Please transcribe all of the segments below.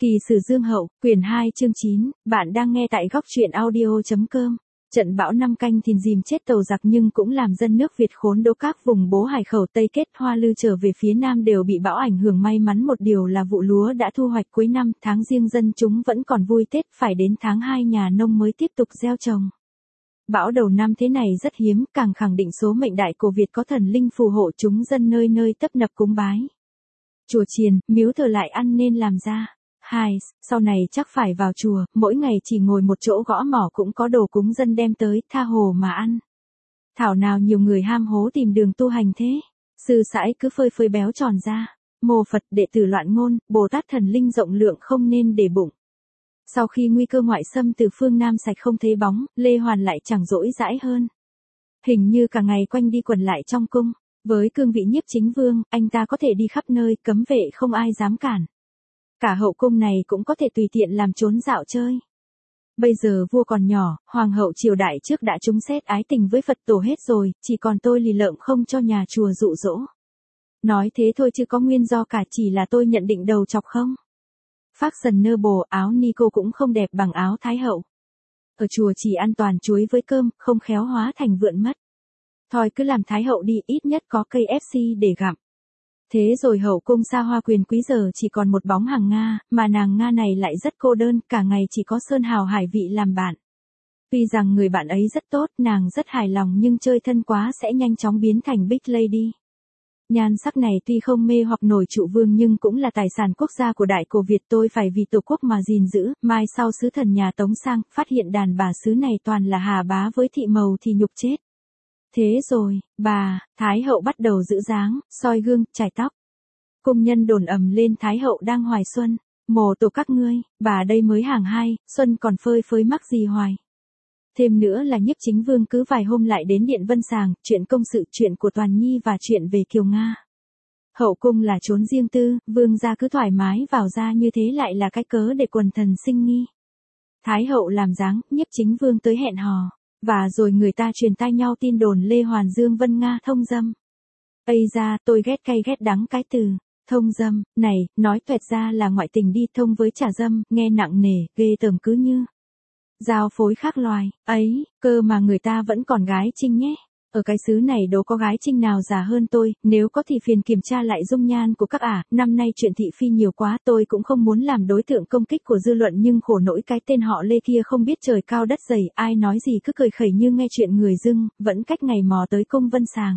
Kỳ sử Dương Hậu, quyển 2 chương 9, bạn đang nghe tại góc truyện audio.com. Trận bão năm Canh Thìn dìm chết tàu giặc nhưng cũng làm dân nước Việt khốn đố các vùng Bố Hải Khẩu Tây Kết Hoa Lư trở về phía Nam đều bị bão ảnh hưởng. May mắn một điều là vụ lúa đã thu hoạch cuối năm, tháng Giêng dân chúng vẫn còn vui Tết, phải đến tháng 2 nhà nông mới tiếp tục gieo trồng. Bão đầu năm thế này rất hiếm, càng khẳng định số mệnh đại của Việt có thần linh phù hộ, chúng dân nơi nơi tấp nập cúng bái. Chùa chiền, miếu thờ lại ăn nên làm ra. Sau này chắc phải vào chùa, mỗi ngày chỉ ngồi một chỗ gõ mỏ cũng có đồ cúng dân đem tới, tha hồ mà ăn. Thảo nào nhiều người ham hố tìm đường tu hành thế. Sư sãi cứ phơi phới béo tròn ra. Mô Phật đệ tử loạn ngôn, Bồ Tát thần linh rộng lượng không nên để bụng. Sau khi nguy cơ ngoại xâm từ phương Nam sạch không thấy bóng, Lê Hoàn lại chẳng rỗi rãi hơn. Hình như cả ngày quanh đi quẩn lại trong cung. Với cương vị nhiếp chính vương, anh ta có thể đi khắp nơi, cấm vệ không ai dám cản. Cả hậu cung này cũng có thể tùy tiện làm trốn dạo chơi. Bây giờ vua còn nhỏ, hoàng hậu triều đại trước đã trúng xét ái tình với Phật tổ hết rồi, chỉ còn tôi lì lợm không cho nhà chùa dụ dỗ. Nói thế thôi chứ có nguyên do cả, chỉ là tôi nhận định đầu chọc không. Fashionable áo Nico cũng không đẹp bằng áo Thái hậu. Ở chùa chỉ ăn toàn chuối với cơm, không khéo hóa thành vượn mất. Thôi cứ làm Thái hậu đi, ít nhất có cây FC để gặm. Thế rồi hậu cung xa hoa quyền quý giờ chỉ còn một bóng hàng Nga, mà nàng Nga này lại rất cô đơn, cả ngày chỉ có Sơn Hào Hải Vị làm bạn. Tuy rằng người bạn ấy rất tốt, nàng rất hài lòng nhưng chơi thân quá sẽ nhanh chóng biến thành Big Lady. Nhan sắc này tuy không mê hoặc nổi trụ vương nhưng cũng là tài sản quốc gia của Đại Cổ Việt, tôi phải vì tổ quốc mà gìn giữ. Mai sau sứ thần nhà Tống sang, phát hiện đàn bà xứ này toàn là hà bá với thị màu thì nhục chết. Thế rồi, bà, Thái hậu bắt đầu giữ dáng, soi gương, chải tóc. Cung nhân đồn ầm lên Thái hậu đang hoài xuân. Mồ tổ các ngươi, bà đây mới hàng 2, xuân còn phơi phới mắc gì hoài. Thêm nữa là nhiếp chính vương cứ vài hôm lại đến điện Vân Sàng, chuyện công sự, chuyện của Toàn Nhi và chuyện về Kiều Nga. Hậu cung là chốn riêng tư, vương gia cứ thoải mái vào ra như thế lại là cái cớ để quần thần sinh nghi. Thái hậu làm dáng, nhiếp chính vương tới hẹn hò. Và rồi người ta truyền tai nhau tin đồn Lê Hoàn Dương Vân Nga thông dâm. Ây ra, tôi ghét cay ghét đắng cái từ thông dâm này, nói tuẹt ra là ngoại tình đi thông với trà dâm, nghe nặng nề, ghê tởm cứ như giao phối khác loài. Ấy, cơ mà người ta vẫn còn gái trinh nhé. Ở cái xứ này đâu có gái trinh nào già hơn tôi, nếu có thì phiền kiểm tra lại dung nhan của các ả. Năm nay chuyện thị phi nhiều quá, tôi cũng không muốn làm đối tượng công kích của dư luận nhưng khổ nỗi cái tên họ Lê kia không biết trời cao đất dày, ai nói gì cứ cười khẩy như nghe chuyện người dưng, vẫn cách ngày mò tới cung Vân Sàng.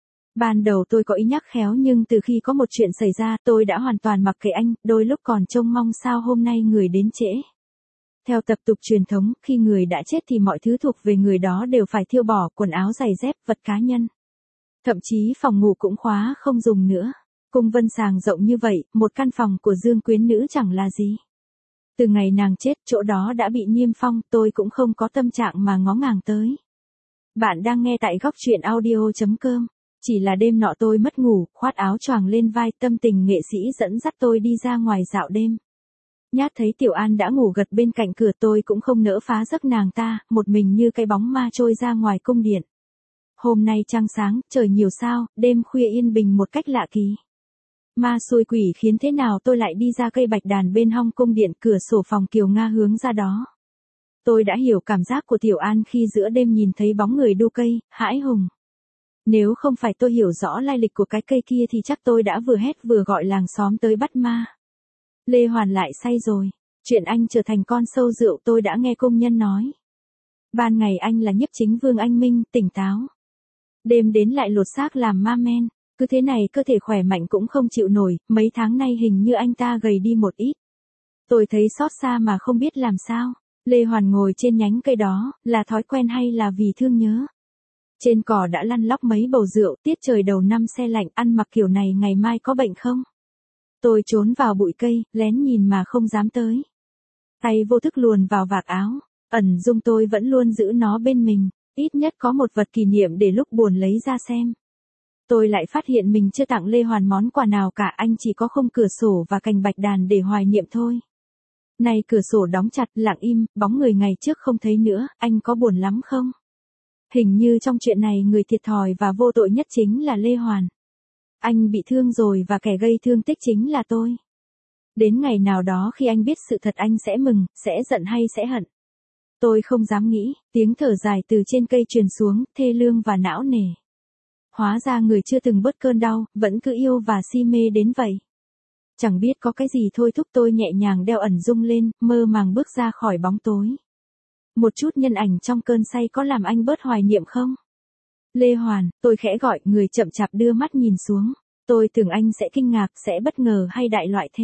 Ban đầu tôi có ý nhắc khéo nhưng từ khi có một chuyện xảy ra tôi đã hoàn toàn mặc kệ anh, đôi lúc còn trông mong sao hôm nay người đến trễ. Theo tập tục truyền thống, khi người đã chết thì mọi thứ thuộc về người đó đều phải thiêu bỏ, quần áo giày dép, vật cá nhân. Thậm chí phòng ngủ cũng khóa không dùng nữa. Cung Vân Sàng rộng như vậy, một căn phòng của Dương quyến nữ chẳng là gì. Từ ngày nàng chết, chỗ đó đã bị niêm phong, tôi cũng không có tâm trạng mà ngó ngàng tới. Bạn đang nghe tại góc truyện audio.com. Chỉ là đêm nọ tôi mất ngủ, khoác áo choàng lên vai, tâm tình nghệ sĩ dẫn dắt tôi đi ra ngoài dạo đêm. Nhát thấy Tiểu An đã ngủ gật bên cạnh cửa, tôi cũng không nỡ phá giấc nàng ta, một mình như cái bóng ma trôi ra ngoài cung điện. Hôm nay trăng sáng, trời nhiều sao, đêm khuya yên bình một cách lạ kỳ. Ma xui quỷ khiến thế nào tôi lại đi ra cây bạch đàn bên hông cung điện, cửa sổ phòng Kiều Nga hướng ra đó. Tôi đã hiểu cảm giác của Tiểu An khi giữa đêm nhìn thấy bóng người đu cây, hãi hùng. Nếu không phải tôi hiểu rõ lai lịch của cái cây kia thì chắc tôi đã vừa hét vừa gọi làng xóm tới bắt ma. Lê Hoàn lại say rồi. Chuyện anh trở thành con sâu rượu tôi đã nghe công nhân nói. Ban ngày anh là nhiếp chính vương anh minh, tỉnh táo. Đêm đến lại lột xác làm ma men. Cứ thế này cơ thể khỏe mạnh cũng không chịu nổi, mấy tháng nay hình như anh ta gầy đi một ít. Tôi thấy xót xa mà không biết làm sao. Lê Hoàn ngồi trên nhánh cây đó, là thói quen hay là vì thương nhớ? Trên cỏ đã lăn lóc mấy bầu rượu, tiết trời đầu năm se lạnh, ăn mặc kiểu này ngày mai có bệnh không? Tôi trốn vào bụi cây, lén nhìn mà không dám tới. Tay vô thức luồn vào vạt áo, ẩn dung tôi vẫn luôn giữ nó bên mình, ít nhất có một vật kỷ niệm để lúc buồn lấy ra xem. Tôi lại phát hiện mình chưa tặng Lê Hoàn món quà nào cả, anh chỉ có khung cửa sổ và cành bạch đàn để hoài niệm thôi. Này cửa sổ đóng chặt, lặng im, bóng người ngày trước không thấy nữa, anh có buồn lắm không? Hình như trong chuyện này người thiệt thòi và vô tội nhất chính là Lê Hoàn. Anh bị thương rồi và kẻ gây thương tích chính là tôi. Đến ngày nào đó khi anh biết sự thật anh sẽ mừng, sẽ giận hay sẽ hận. Tôi không dám nghĩ, tiếng thở dài từ trên cây truyền xuống, thê lương và não nề. Hóa ra người chưa từng bớt cơn đau, vẫn cứ yêu và si mê đến vậy. Chẳng biết có cái gì thôi thúc tôi nhẹ nhàng đeo ẩn dung lên, mơ màng bước ra khỏi bóng tối. Một chút nhân ảnh trong cơn say có làm anh bớt hoài niệm không? Lê Hoàn, tôi khẽ gọi, người chậm chạp đưa mắt nhìn xuống. Tôi tưởng anh sẽ kinh ngạc, sẽ bất ngờ hay đại loại thế.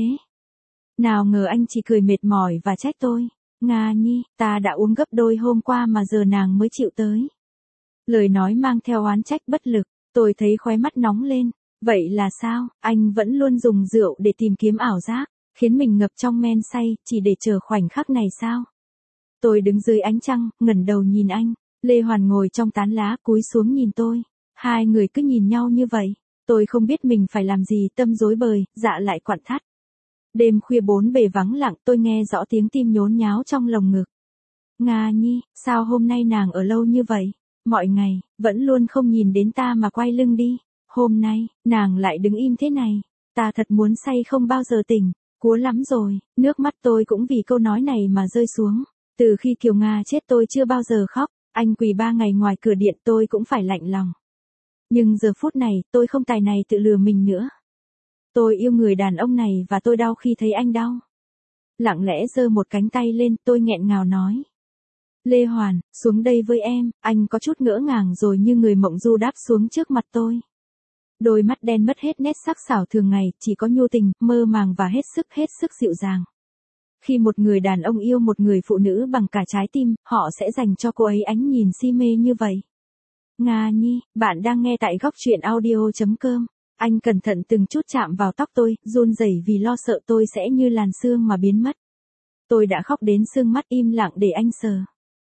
Nào ngờ anh chỉ cười mệt mỏi và trách tôi. Nga Nhi, ta đã uống gấp đôi hôm qua mà giờ nàng mới chịu tới. Lời nói mang theo oán trách bất lực, tôi thấy khóe mắt nóng lên. Vậy là sao, anh vẫn luôn dùng rượu để tìm kiếm ảo giác, khiến mình ngập trong men say, chỉ để chờ khoảnh khắc này sao? Tôi đứng dưới ánh trăng, ngẩng đầu nhìn anh. Lê Hoàn ngồi trong tán lá, cúi xuống nhìn tôi. Hai người cứ nhìn nhau như vậy. Tôi không biết mình phải làm gì, tâm rối bời, dạ lại quặn thắt. Đêm khuya bốn bề vắng lặng, tôi nghe rõ tiếng tim nhốn nháo trong lồng ngực. Nga Nhi, sao hôm nay nàng ở lâu như vậy? Mọi ngày, vẫn luôn không nhìn đến ta mà quay lưng đi. Hôm nay, nàng lại đứng im thế này. Ta thật muốn say không bao giờ tỉnh. Cúa lắm rồi, nước mắt tôi cũng vì câu nói này mà rơi xuống. Từ khi Kiều Nga chết tôi chưa bao giờ khóc. Anh quỳ 3 ngày ngoài cửa điện tôi cũng phải lạnh lòng. Nhưng giờ phút này, tôi không tài này tự lừa mình nữa. Tôi yêu người đàn ông này và tôi đau khi thấy anh đau. Lặng lẽ giơ một cánh tay lên, tôi nghẹn ngào nói. Lê Hoàn, xuống đây với em. Anh có chút ngỡ ngàng rồi như người mộng du đáp xuống trước mặt tôi. Đôi mắt đen mất hết nét sắc sảo thường ngày, chỉ có nhu tình, mơ màng và hết sức dịu dàng. Khi một người đàn ông yêu một người phụ nữ bằng cả trái tim, họ sẽ dành cho cô ấy ánh nhìn si mê như vậy. Nga Nhi, bạn đang nghe tại góc truyện audio.com. Anh cẩn thận từng chút chạm vào tóc tôi, run rẩy vì lo sợ tôi sẽ như làn sương mà biến mất. Tôi đã khóc đến sưng mắt im lặng để anh sờ.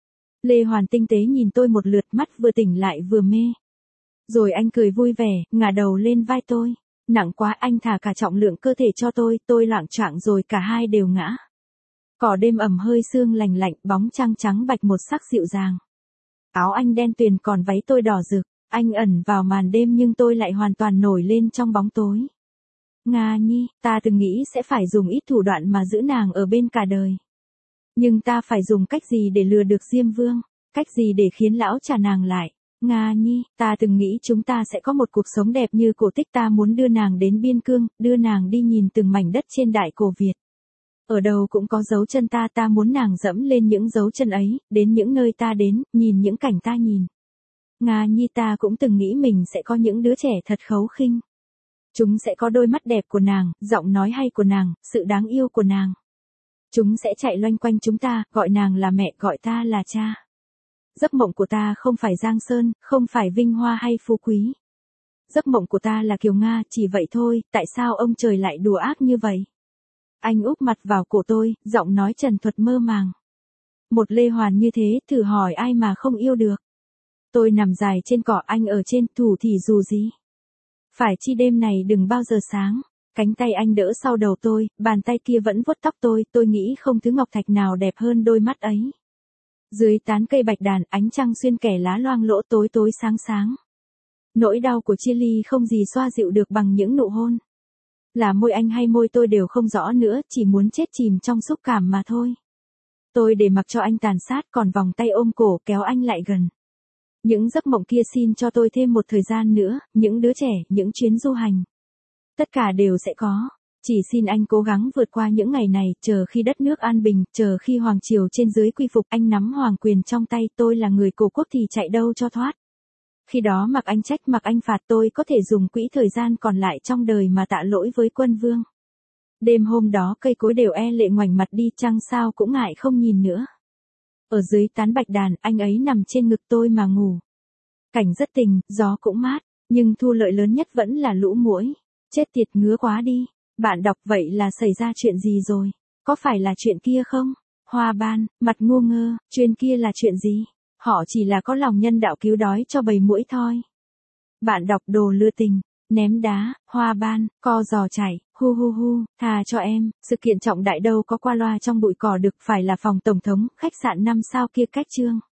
Lê Hoàn tinh tế nhìn tôi một lượt, mắt vừa tỉnh lại vừa mê. Rồi anh cười vui vẻ, ngả đầu lên vai tôi. Nặng quá, anh thả cả trọng lượng cơ thể cho tôi loạng choạng rồi cả hai đều ngã. Cỏ đêm ẩm hơi sương lành lạnh, bóng trăng trắng bạch một sắc dịu dàng. Áo anh đen tuyền còn váy tôi đỏ rực, anh ẩn vào màn đêm nhưng tôi lại hoàn toàn nổi lên trong bóng tối. Nga Nhi, ta từng nghĩ sẽ phải dùng ít thủ đoạn mà giữ nàng ở bên cả đời. Nhưng ta phải dùng cách gì để lừa được Diêm Vương, cách gì để khiến lão trả nàng lại. Nga Nhi, ta từng nghĩ chúng ta sẽ có một cuộc sống đẹp như cổ tích, ta muốn đưa nàng đến biên cương, đưa nàng đi nhìn từng mảnh đất trên đại cổ Việt. Ở đâu cũng có dấu chân ta muốn nàng dẫm lên những dấu chân ấy, đến những nơi ta đến, nhìn những cảnh ta nhìn. Nga Nhi, ta cũng từng nghĩ mình sẽ có những đứa trẻ thật kháu khinh. Chúng sẽ có đôi mắt đẹp của nàng, giọng nói hay của nàng, sự đáng yêu của nàng. Chúng sẽ chạy loanh quanh chúng ta, gọi nàng là mẹ, gọi ta là cha. Giấc mộng của ta không phải Giang Sơn, không phải vinh hoa hay phú quý. Giấc mộng của ta là Kiều Nga, chỉ vậy thôi, tại sao ông trời lại đùa ác như vậy? Anh úp mặt vào cổ tôi, giọng nói trần thuật mơ màng. Một Lê Hoàn như thế, thử hỏi ai mà không yêu được. Tôi nằm dài trên cỏ, anh ở trên, thủ thì dù gì. Phải chi đêm này đừng bao giờ sáng. Cánh tay anh đỡ sau đầu tôi, bàn tay kia vẫn vuốt tóc tôi nghĩ không thứ ngọc thạch nào đẹp hơn đôi mắt ấy. Dưới tán cây bạch đàn, ánh trăng xuyên kẻ lá loang lỗ tối sáng. Nỗi đau của chia ly không gì xoa dịu được bằng những nụ hôn. Là môi anh hay môi tôi đều không rõ nữa, chỉ muốn chết chìm trong xúc cảm mà thôi. Tôi để mặc cho anh tàn sát, còn vòng tay ôm cổ kéo anh lại gần. Những giấc mộng kia xin cho tôi thêm một thời gian nữa, những đứa trẻ, những chuyến du hành. Tất cả đều sẽ có. Chỉ xin anh cố gắng vượt qua những ngày này, chờ khi đất nước an bình, chờ khi hoàng triều trên dưới quy phục, anh nắm hoàng quyền trong tay, tôi là người cổ quốc thì chạy đâu cho thoát. Khi đó mặc anh trách, mặc anh phạt, tôi có thể dùng quỹ thời gian còn lại trong đời mà tạ lỗi với quân vương. Đêm hôm đó cây cối đều lệ ngoảnh mặt đi, trăng sao cũng ngại không nhìn nữa. Ở dưới tán bạch đàn, anh ấy nằm trên ngực tôi mà ngủ. Cảnh rất tình, gió cũng mát, nhưng thu lợi lớn nhất vẫn là lũ muỗi. Chết tiệt, ngứa quá đi. Bạn đọc vậy là xảy ra chuyện gì rồi? Có phải là chuyện kia không? Hoa Ban, mặt ngu ngơ, chuyện kia là chuyện gì? Họ chỉ là có lòng nhân đạo cứu đói cho bầy muỗi thôi. Bạn đọc đồ lừa tình, ném đá, Hoa Ban, co giò chảy, hu, tha cho em, sự kiện trọng đại đâu có qua loa trong bụi cỏ được, phải là phòng tổng thống, khách sạn 5 sao kia cách chương.